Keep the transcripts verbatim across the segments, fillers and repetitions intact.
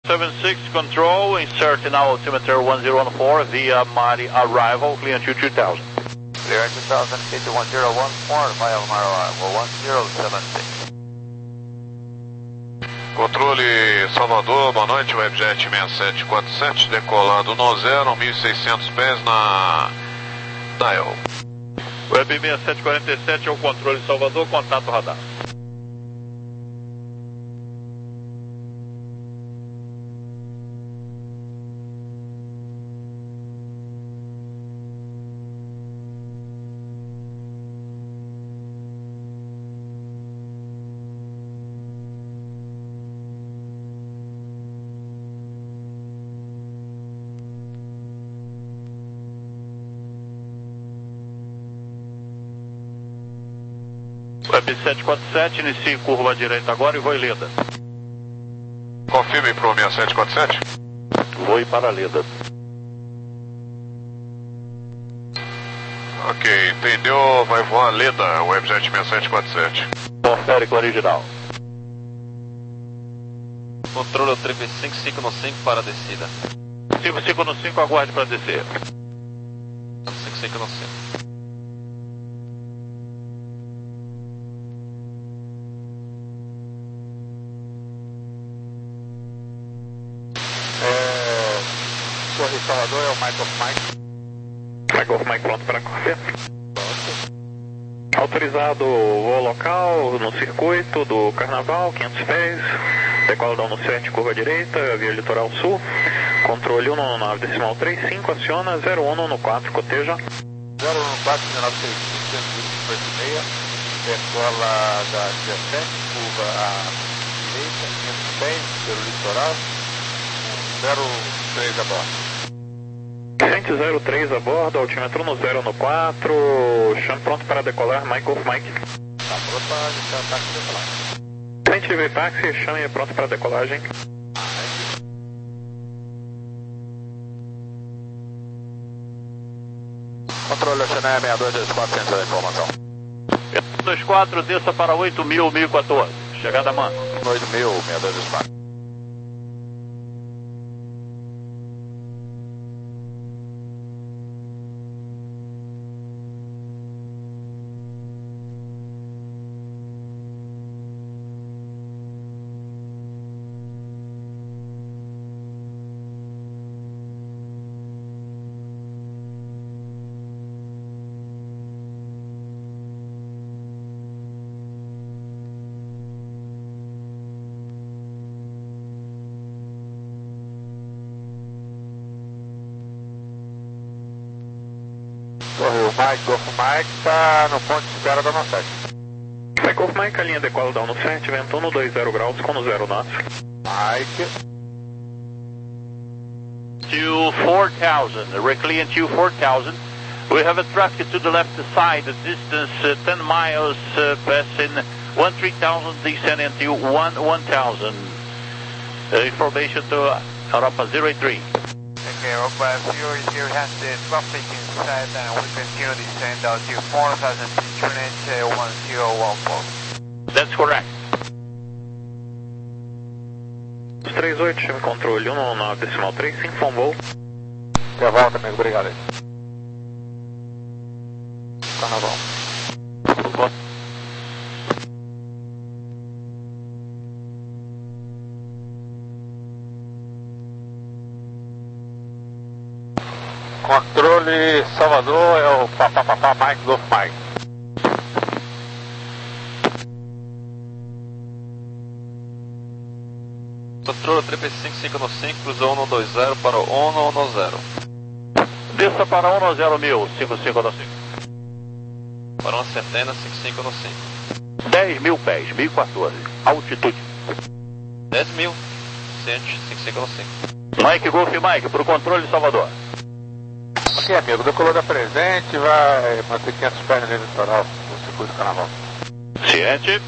seven six control, insert now altimeter one zero one four via Mari arrival, client two two thousand. Clear two thousand feet to one zero one four via Mari arrival, one zero seven six. Controle Salvador, boa noite, Webjet seis sete quatro sete, decolando no zero, mil e seiscentos pés na dial. Web seis sete quatro sete é o controle Salvador, contato radar. Web sete quatro sete, inicie curva à direita agora e voe Leda. Confirme para o seis sete quatro sete. Voe para Leda. Ok, entendeu? Vai voar Leda, Webjet seis sete quatro sete. Confere com o original. Controle o trip cinco cinco no cinco para a descida. cinco cinco no cinco, aguarde para descer. cinco cinco no cinco. Torre Salvador é o Mike of Mike. Mike of Mike pronto para correr. Autorizado o voo local no circuito do Carnaval, quinhentos pés. Decola da um sete, curva direita, via litoral sul. Controle um no nove decimal três cinco, aciona zero um no quatro, coteja. zero um quatro, dezenove três cinco, cento e vinte e meia. Decola da dezessete, curva à direita, quinhentos pés, pelo litoral. zero três a bordo. Cento zero três a bordo, altímetro no zero no quatro, chame pronto para decolar, Mike of Mike. Tá pronto para deixar o táxi decolar. Frente de táxi, chame pronto para decolagem. Controle Oceanária seis dois dois quatro, centro da informação. seis dois quatro, desça para oito mil, mil e quatorze. Chegada a manco. oito mil, seis dois dois quatro. Torre, o Mike, Golf Mike está no ponto de espera da nove sete. Mike of Mike, a linha decola da um sete, ventou no dois zero graus com no zero nove. Mike. To four thousand, reclean to four thousand. We have a traffic to the left side, the distance uh, ten miles, uh, passing one three thousand, descending to one one thousand. Uh, information to Europa zero eight three. Okay, Europa zero eight three has the traffic inside and we continue descend out to four thousand unit one zero one four. That's correct. trinta e oito, chame controle um no nove decimal três cinco, um voo. Já volta, amigo, obrigado aí. Carnaval. Controle Salvador é o papapá Mike Golf Mike. Controle trip cinco cinco no cinco, cruzou um no dois zero para o um no zero. Desça para um no zero mil, cinco cinco no cinco. Para uma centena, cinco cinco no cinco. dez mil pés, mil e quatorze. Altitude. dez mil, cinco cinco no cinco. Mike Golf Mike, para o controle Salvador. Ok, amigo, decolou da presente, vai manter quinhentos pés no litoral do circuito do Carnaval. Ciente.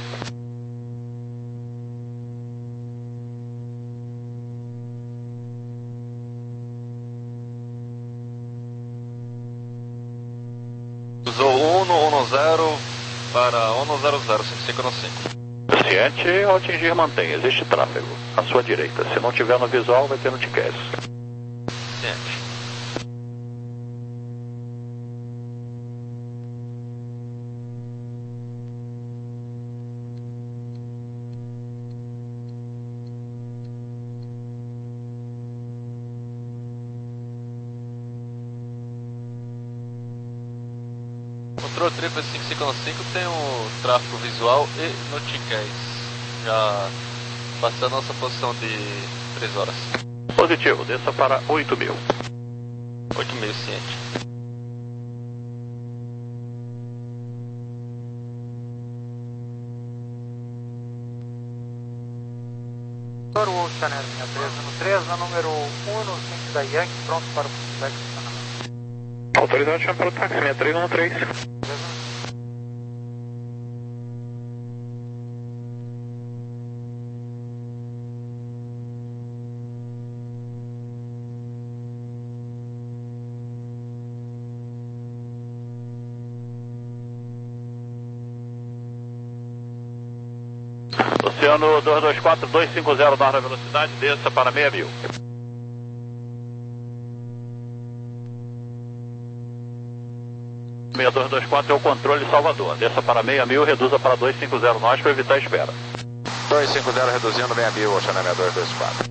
Cruzou um no um no zero para um no zero zero, cinco cinco no cinco. Ciente, ao atingir mantém, existe tráfego. À sua direita. Se não tiver no visual, vai ter no T C A S. Ciente. Controle triplo cinco cinco cinco tem o tráfego visual e no T C A S. Já passando a nossa posição de três horas. Positivo, desça para oito mil. oito mil, ciente. O Channel linha treze no três, na número um no cinco da Yankee, pronto para o feedback do canal. Autorizado, chama para o táxi sessenta e três um três. Oceano dois dois quatro dois cinco zero, norte velocidade, desça para seis mil. seis dois dois quatro é o controle Salvador, desça para seis mil, reduza para dois cinco zero nós para evitar a espera. dois cinco zero reduzindo seis mil, Oceano seis dois dois quatro.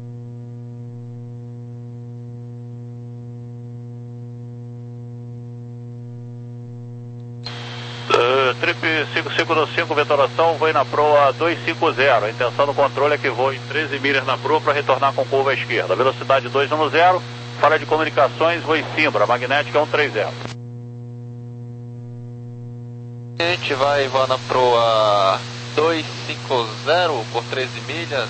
Trip cinco cinco cinco, vetoração, voe na proa dois cinco zero. A intenção do controle é que voe treze milhas na proa para retornar com curva à esquerda. Velocidade dois um zero, falha de comunicações, voe Simbra, magnética um três zero. A gente vai voar na proa dois cinco zero por treze milhas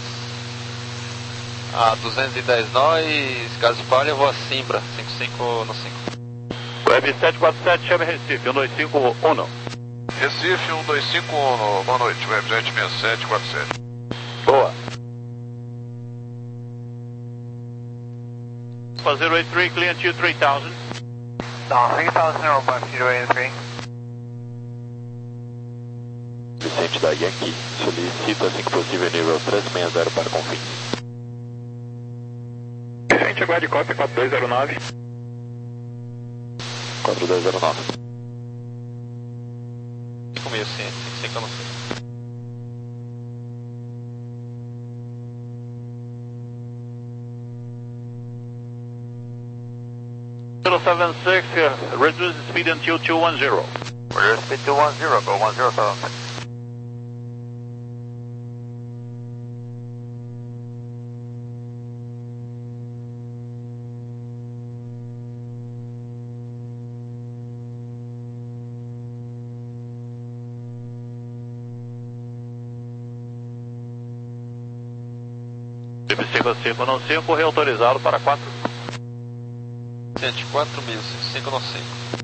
a duzentos e dez nós, caso falha eu vou a Simbra, cinco cinco no cinco. Web sete quatro sete, chame Recife, um dois cinco um. Recife um dois cinco um, boa noite, Webjet seis sete quatro sete. Boa. zero oito três, client U três mil. Down three thousand, zero zero eight three. Vicente da Yankee, solicita assim que possível nível trezentos e sessenta para Confins. Vicente, aguarde cópia quatro dois zero nove. quatro dois zero nove. cinco mil, ciente, cinco cinco no cinco. zero seven six, uh, reduce the speed until two one zero. Reduce speed two one zero, go one zero seven six. cinco cinco cinco, reautorizado para quatro. Ciente, quatro mil, cinco cinco no cinco.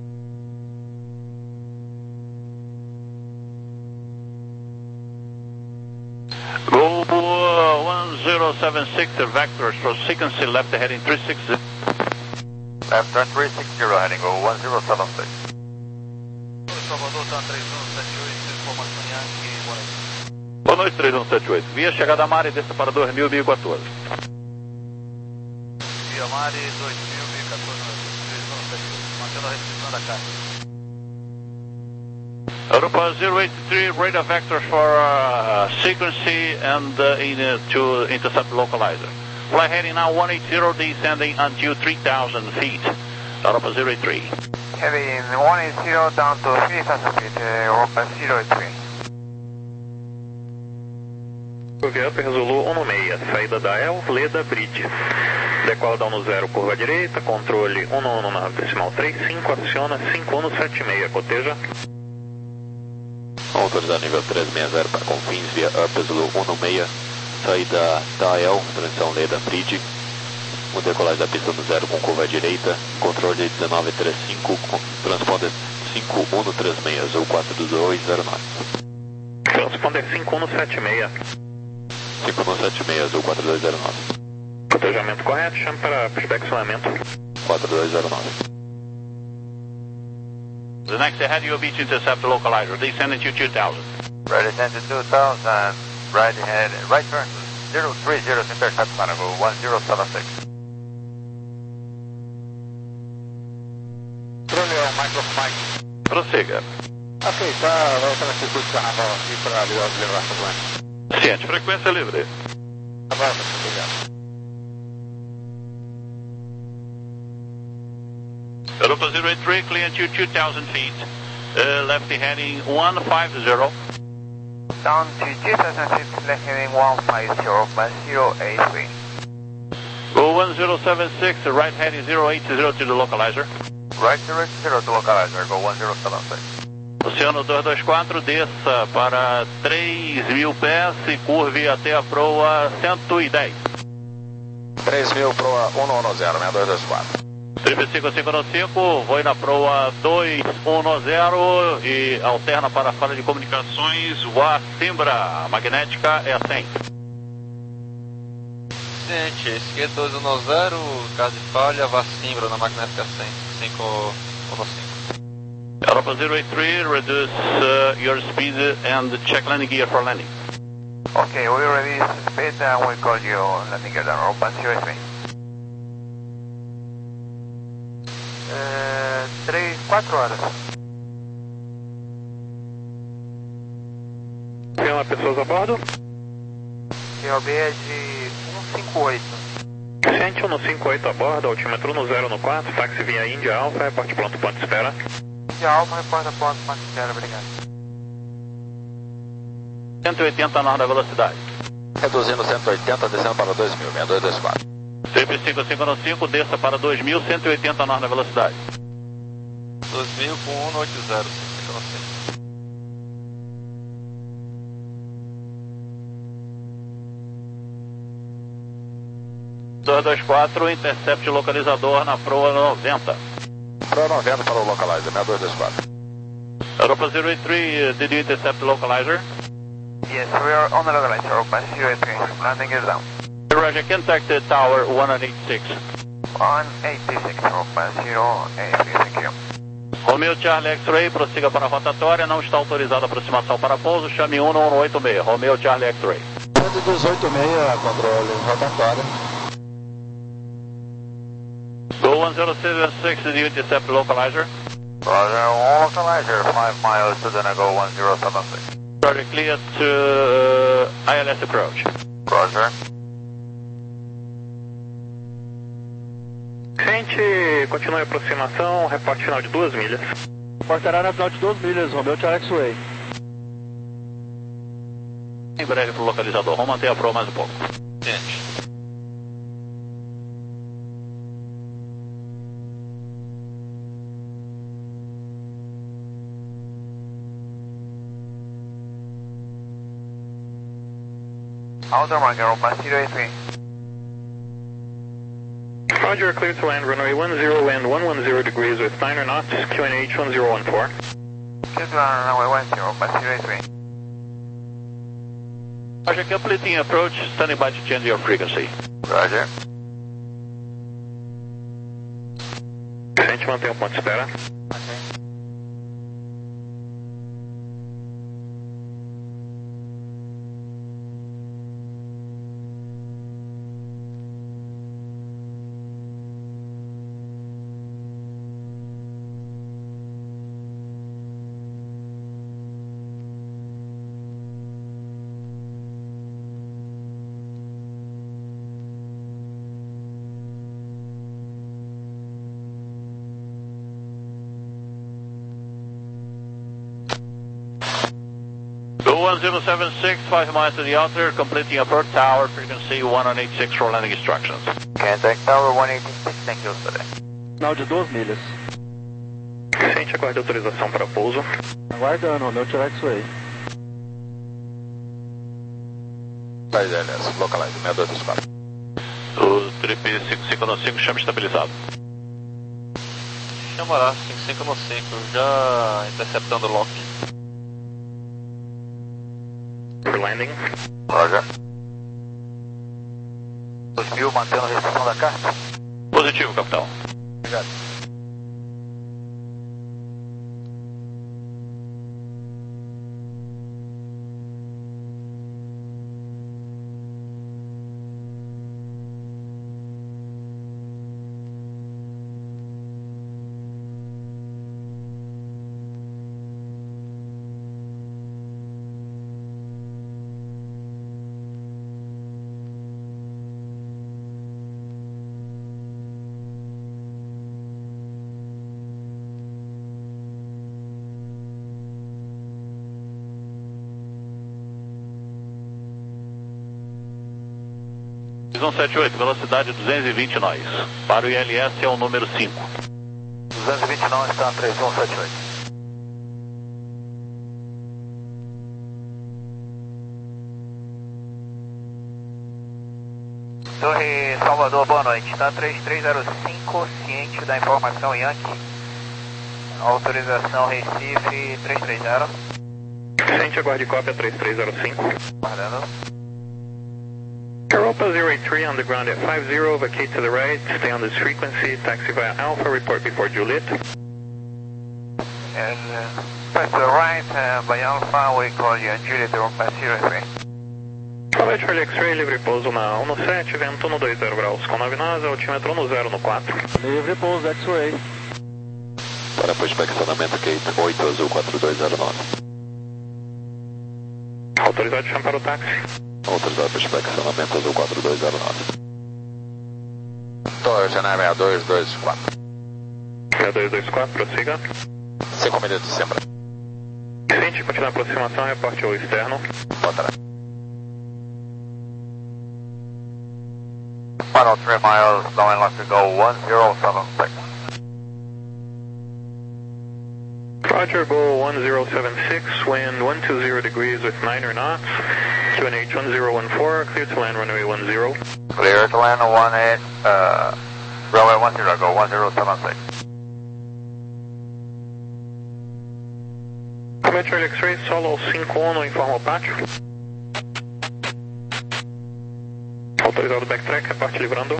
Go uh, one zero seven six, vectors for frequency left heading three six zero. Left turn three six zero, heading go one zero seven six. Salvador, tá três um sete oito, informação Yankee, boa noite. Boa noite, três um sete oito. Via chegada a Mari, desça para dois mil, mil e quatorze. Via Mari, dois mil, mil e quatorze, três um sete oito, mantendo a restrição da carga. Europa zero eight three, radar vectors for uh, frequency and uh, in, uh, to intercept localizer. Fly heading now one eight zero, descending until three thousand feet. Europa zero eight three. Heavy in one eight zero down to three thousand feet, uh, Europa zero eight three. Up Zulu um seis, saída da Elvleda Bridge. Decola down zero, curva direita, controle um um na decimal três cinco, aciona cinco um sete seis, coteja. Autorizado nível trezentos e sessenta para Confins via Up Zulu um seis, saída da El, transição Leda Bridge. O decolagem da pista no zero com curva direita, controle dezenove trinta e cinco, transponder cinco um três seis, ou quatro dois zero nove. Transponder cinco um sete seis. cinco um sete seis, ou quatro dois zero nove. Cotejamento correto, chame para pushback sonamento. quatro dois zero nove. The next ahead you will be to intercept the localizer, descending to two thousand. Ready descend to two thousand, Right head, right turn zero three zero, intercept Manago one zero seven six. Controle Micro Mike. Prossiga. Ok, tá voltando aqui pro carnaval aqui para levar essa doença. Ciente, frequência livre. Tá bom, obrigado. Europa zero eight three, clear to two thousand feet. Uh, left heading one five zero. Down to two thousand feet, left heading one five zero, by zero eight three. Go one zero seven six, right heading zero eight zero to the localizer. Right zero eight zero to localizer, go one zero seven six. Oceano dois dois quatro, desça para três mil pés e curve até a proa cento e dez. três mil proa um um zero, né, dois dois quatro. Triple cinco cinco cinco, voe na proa dois um zero e alterna para a fala de comunicações, voa Simbra, magnética é a cem. Gente, esquerda dois um zero, caso de falha, vá Simbra na magnética cem, cinco um cinco. Europa zero eight three, reduce uh, your speed and check landing gear for landing. Okay, we reduce speed and we call you landing gear down, Europa zero eight three. É, três, quatro horas. Tem uma pessoas a bordo? C O B é de cento e cinquenta e oito. cento e um cinquenta e oito a bordo, altímetro no zero no quatro, táxi via Índia Alfa, reporte pronto, ponto de espera. Índia Alfa, reporta ponto, ponto de espera, obrigado. cento e oitenta norte da velocidade. Reduzindo cento e oitenta, descendo para dois mil, dois dois quatro. Triple cinco cinco cinco, desça para dois mil, cento e oitenta norte da velocidade. dois mil com um oito zero, cinco cinco. dois dois quatro, intercept localizador na proa noventa. Proa noventa para o localizer, né, dois dois quatro. Europa zero eight three, did you intercept the localizer? Yes, we are on the localizer, Europa zero eight three, landing gear down. Roger, contact the tower one eighty-six. one eighty-six, Europa zero eight three, thank you. Romeo Charlie X-Ray, prossiga para a rotatória, não está autorizada aproximação para pouso, chame um um oito seis. Romeo Charlie X-Ray. cento e dezoito e seis, controle rotatória. Go one zero seven six, did you intercept the localizer? Roger, one localizer, five miles to the Nego one zero seven six. Roger, clear to uh, I L S approach. Roger. Gente, continue a aproximação, reporte final de duas milhas. Portará na final de duas milhas, Romeo Charlie X-Ray. Em breve para o localizador, vamos manter a proa mais um pouco. Gente. Outer marker, Europa zero eight three. Roger, clear to land runway one zero, land one one zero degrees with niner knots, Q N H one zero one four. Clear to land runway one zero, Europa zero eight three. Roger, completing approach, standing by to change your frequency. Roger. Gente, mantém o ponto de espera. one zero seven six, five miles to the outer, completing approach tower, frequency one eighty-six for landing instructions. Contact tower one eighty-six, thank you, sir. Final de duas milhas. Gente, aguarde autorização para pouso. Aguardando, Romeo Charlie X-Ray. Vai, L S, localizer, seis dois quatro. O Trip cinco cinco cinco, chama estabilizado. Chamará cinco cinco cinco, já interceptando o lock. For landing. Roger. dois mil, mantendo a restrição da carta. Positivo, capitão. Obrigado. três um sete oito, velocidade duzentos e vinte nós. Para o I L S é o número cinco. duzentos e vinte não, está três um sete oito. Torre Salvador, boa noite. Está três três zero cinco, ciente da informação Yankee. Autorização Recife três três zero. Ciente, aguarde cópia três três zero cinco. Guardando. Europa zero eight three on the ground at five zero, vacate to the right, stay on this frequency, taxi via Alpha, report before Juliet. And uh, pass to the right, uh, by Alpha, we call you Juliet Europa zero eight three. Colete Charlie X-Ray, livre pouso na um no sete, vento no dois zero graus, com nove nós, altímetro no zero no quatro. Livre pouso, X-Ray. Para pushback estacionamento Gate oito Azul quatro dois zero nove. Autorizado chama para o táxi. Autorizado pushback estacionamento Azul quatro dois zero nove. Torre General seis dois dois quatro. seis dois dois quatro, prossiga. cinco milhas de Sembra. Ciente, continua a aproximação, reporte ao externo. Botará. Final three miles, down left to go one zero seven six. Roger, go one zero seven six, wind one two zero degrees with niner knots, Q N H one zero one four, clear to land runway one zero. Clear to land one eight, uh, runway one zero, go one zero seven six. Combat Charlie X-Ray, solo cinco um, informa o pátio. Autorizado backtrack, reparte livrando.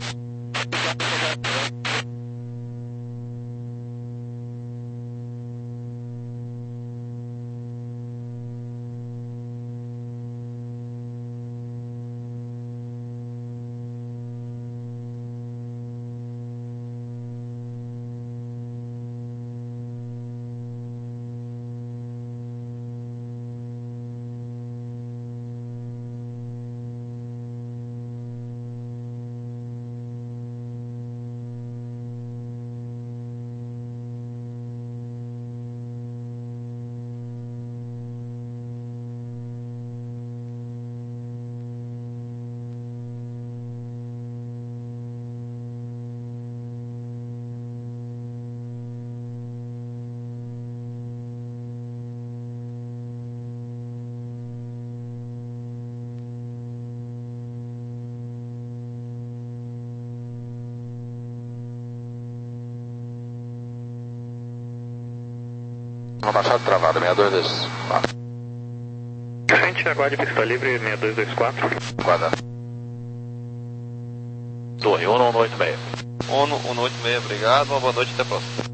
Uma baixada travada, seis dois dois quatro. Frente, aguarde pista livre, seis dois dois quatro. Guarda. Torre um um oito seis. um um oito seis, obrigado, uma boa noite, até a próxima.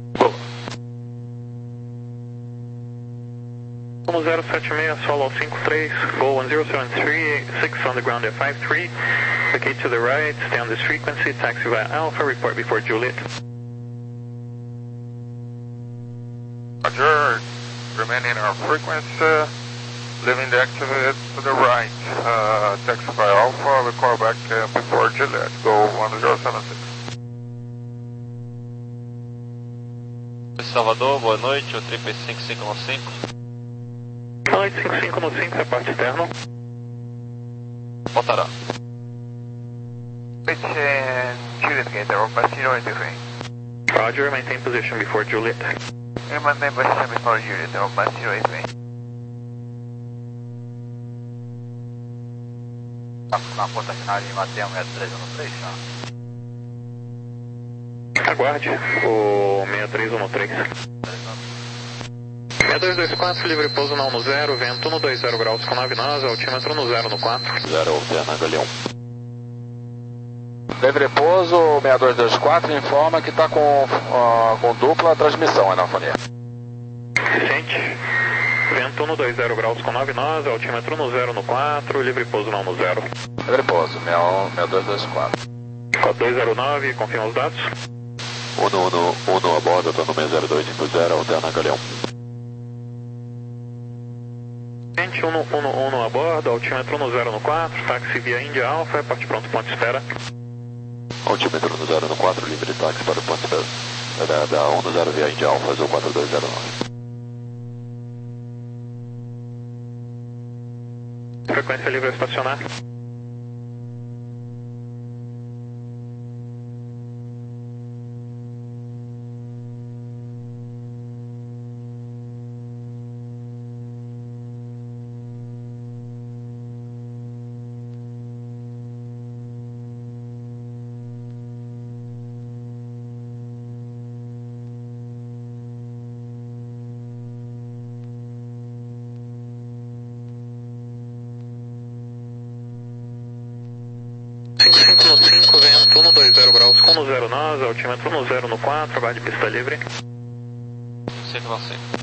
um zero sete seis, solo cinco três, go one zero seven three, six on the ground at five three, vacate to the right, stay on this frequency, taxi via Alpha, report before Juliet. Roger, remaining our frequency, leaving the activate to the right, uh, taxi by Alpha, we call back uh, before Juliet, go one zero seven six. Salvador, boa noite, o triplo cinco cinco um cinco. Boa noite, cinco cinco no cinco, reparte externo. Botará. Which uh, Juliet Gate, Europa zero eight three. Roger, maintain position before Juliet. Eu mandei position before Juliet, Europa zero eight three. Na ponta final de Mateu, um três um três, Aguarde o seis três um três. seis dois dois quatro, livre pouso na um no zero, vento no dois zero graus com nove nós, altímetro no zero no quatro. zero, alterna Galeão. Livre pouso, seis dois dois quatro, informa que está com, uh, com dupla transmissão, anafonia. Ciente. Vento no dois zero graus com nove nós, altímetro no zero no quatro, livre pouso na um no zero. Livre pouso, seis dois dois quatro. Código dois zero nove, confirma os dados. um um um a bordo, estou no seis zero dois cinco zero, alterna Galeão. Ciente, um um um a bordo, altímetro no zero no quatro, táxi via Índia Alpha, parte pronto, ponto espera. Altímetro no zero no quatro, livre táxi para o ponto espera. Da, da um no zero via Índia Alpha, Azul quatro dois zero nove. Frequência livre a estacionar. Porto um dois zero graus com no zero nós, altímetro no zero no quatro, aguarde pista livre. cinco no cinco.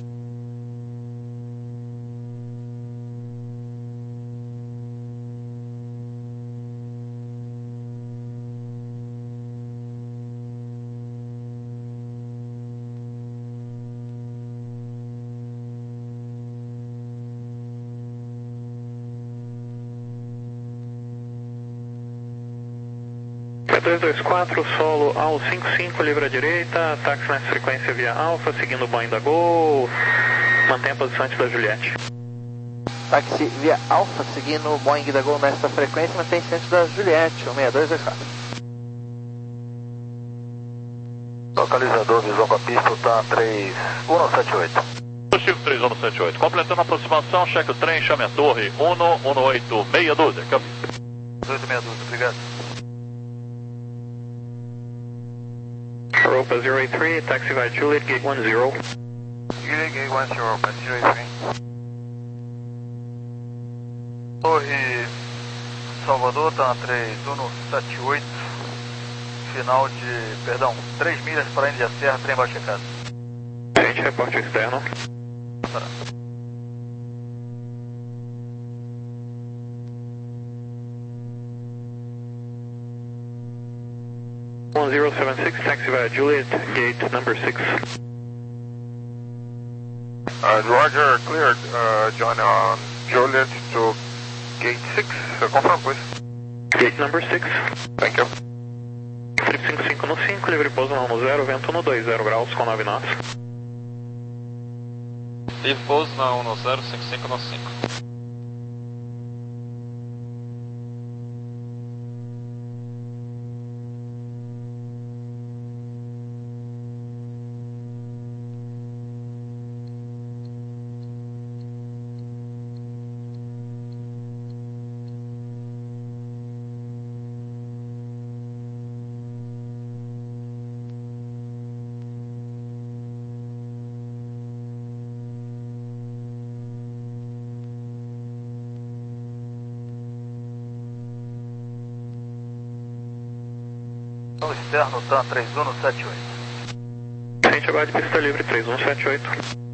dois dois quatro, solo ao cinco cinco, livre à direita, táxi nessa frequência via Alfa, seguindo o Boeing da Gol, mantenha a posição antes da Juliette. Táxi via Alfa, seguindo o Boeing da Gol nesta frequência, mantém-se antes da Juliette, um seis dois dois quatro. Localizador, visão com a pista, tá três um sete oito. Positivo três um sete oito. Completando a aproximação, cheque o trem, chame a torre um um oito seis doze. Câmbio. oito seis doze, obrigado. Europa zero eight three, taxi via Juliet, gate one zero. Juliet, gate one zero, Europa zero eight three. Torre Salvador, tá três um sete oito. Final de, perdão, três milhas para a Índia Serra, trem baixo checado. Gente, reporte externo. Pará. one zero seven six, taxi via Juliet, gate number six. Uh, Roger, cleared, uh, join on Juliet to gate six, uh, confirm please. Gate number six. Thank you. Trip cinco cinco no cinco, livre pouso não no zero, vento no dois zero graus com nove nós. Livre pouso na um no zero, cinco cinco no cinco. No externo, TAM três um sete oito. Gente, aguarde pista livre três um sete oito.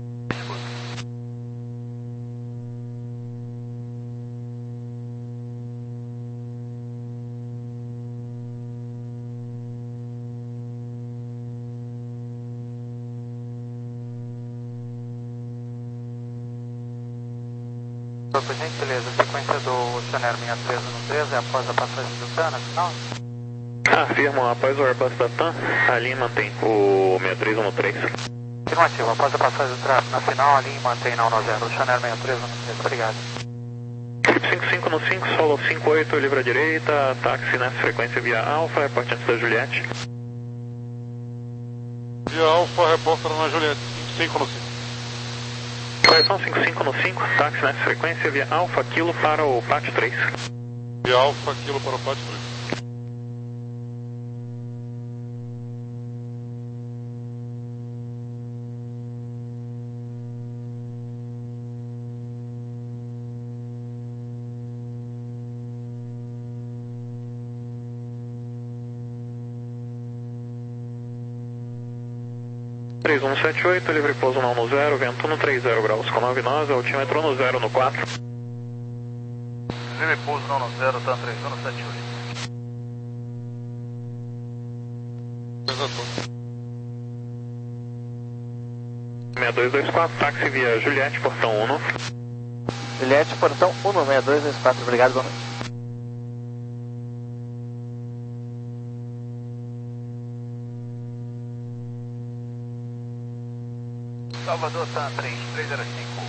Por gentileza, a sequência do Oceaneer sessenta e três um três é após a passagem do TAM na final? Afirmo, após o Airbus da TAM, a linha mantém o sessenta e três um três. Afirmativo, após a passagem do tráfego na final, a linha mantém na um zero, Oceaneer sessenta e três um três, obrigado. Trip cinco cinco no cinco, solo cinco oito, livre à direita, táxi nessa frequência via Alfa, reporte antes da Juliette. Via Alfa, repórter na Juliette, cinco cinco no cinco. Correção cinco cinco no cinco, táxi nessa frequência via Alfa, Kilo para o P A T três. Via Alfa, Kilo para o P A T três. três um sete oito, livre pouso não no zero, vento no três zero graus com nove nós, altímetro no zero no quatro. Livre pouso não no zero, TAM três um sete oito. seis dois dois quatro, táxi via Juliette, portão um. Juliette, portão um seis dois dois quatro, obrigado, boa noite. Salvador, TAM três três zero cinco.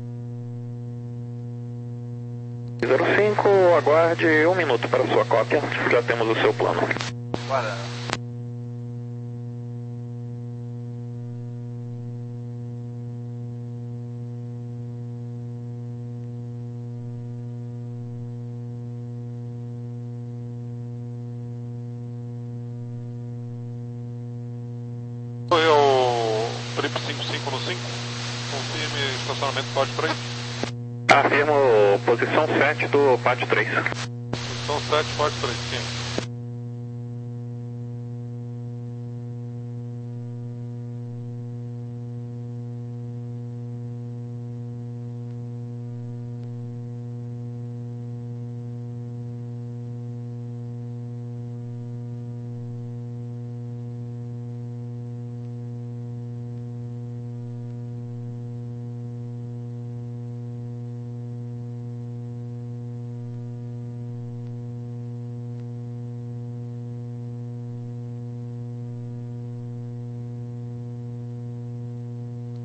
zero cinco, aguarde um minuto para sua cópia, já temos o seu plano. Para. Oi, o Trip cinco cinco no cinco, confirme estacionamento P A T três. Afirmo posição sete do P A T três. Posição sete, P A T três, sim.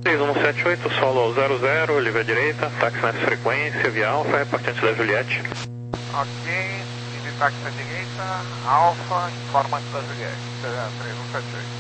três um sete oito, solo zero zero, livre à direita, táxi nessa frequência, via Alfa, repartente da Juliette. Ok, livre táxi à direita, Alfa, informante da Juliette, três um sete oito.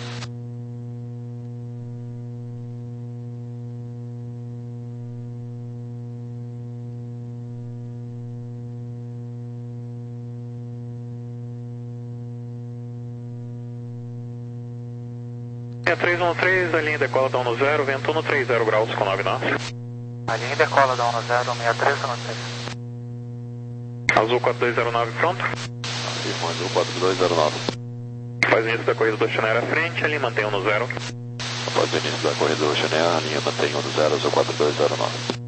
três um três, a linha decola da um zero, vento um três zero graus com nove nós. A linha decola da um zero, seis três um três. Azul quatro dois zero nove, pronto. Afirmo Azul quatro dois zero nove. Faz início da corrida do Oceanair à frente, a linha mantém um zero. Após o início da corrida do Oceanair, a linha mantém um zero, Azul quatro dois zero nove.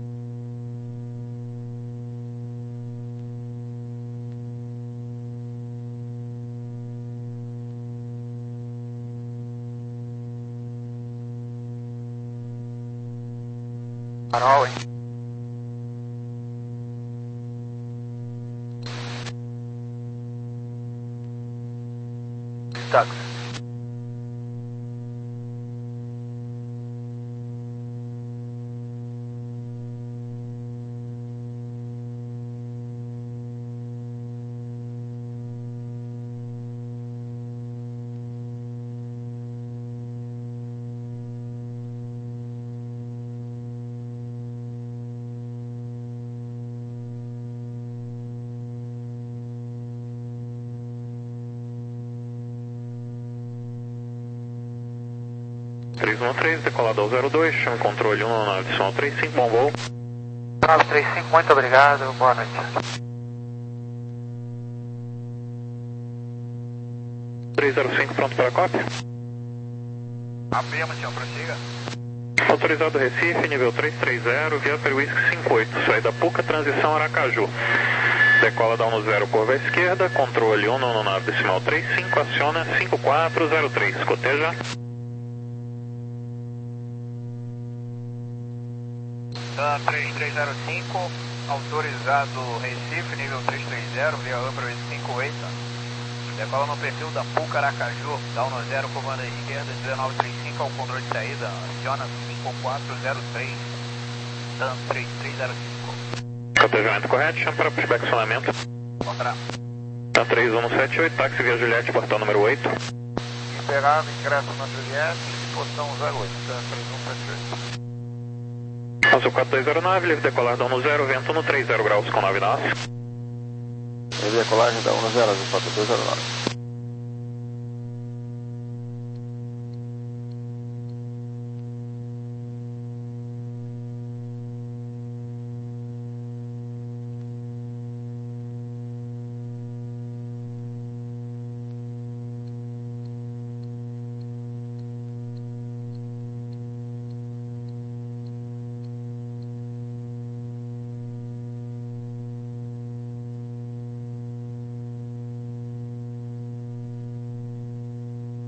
Farol, hein? Táxi. três um três, decolado ao zero dois, chama controle um na adicional trinta e cinco, bom voo. nove três cinco, muito obrigado, boa noite. três zero cinco, pronto para a cópia. Abrimos, senhor, prossiga. Autorizado Recife, nível três três zero, via Whisky cinco oito, saída Puca, transição Aracaju. Decola da um zero, curva à esquerda, controle um no nave decimal trinta e cinco, aciona cinco quatro zero três, coteja. Dan três três zero cinco, autorizado Recife, nível três três zero, via Upper cinco oito. Decola no perfil da Puca Aracaju, da um zero, comando à esquerda, dezenove trinta e cinco, ao controle de saída, aciona cinco quatro zero três, Dan três três zero cinco. Cotejamento correto, chama para pushback acionamento. Contra. Dan três um sete oito, táxi via Juliette, portão número oito. Esperado, ingresso na Juliette, portão zero oito, Dan três um sete oito. Azul quatro dois zero nove, livre decolar da um zero, vento no três zero graus com nove nós. Livre decolagem da um zero, Azul quatro dois zero nove.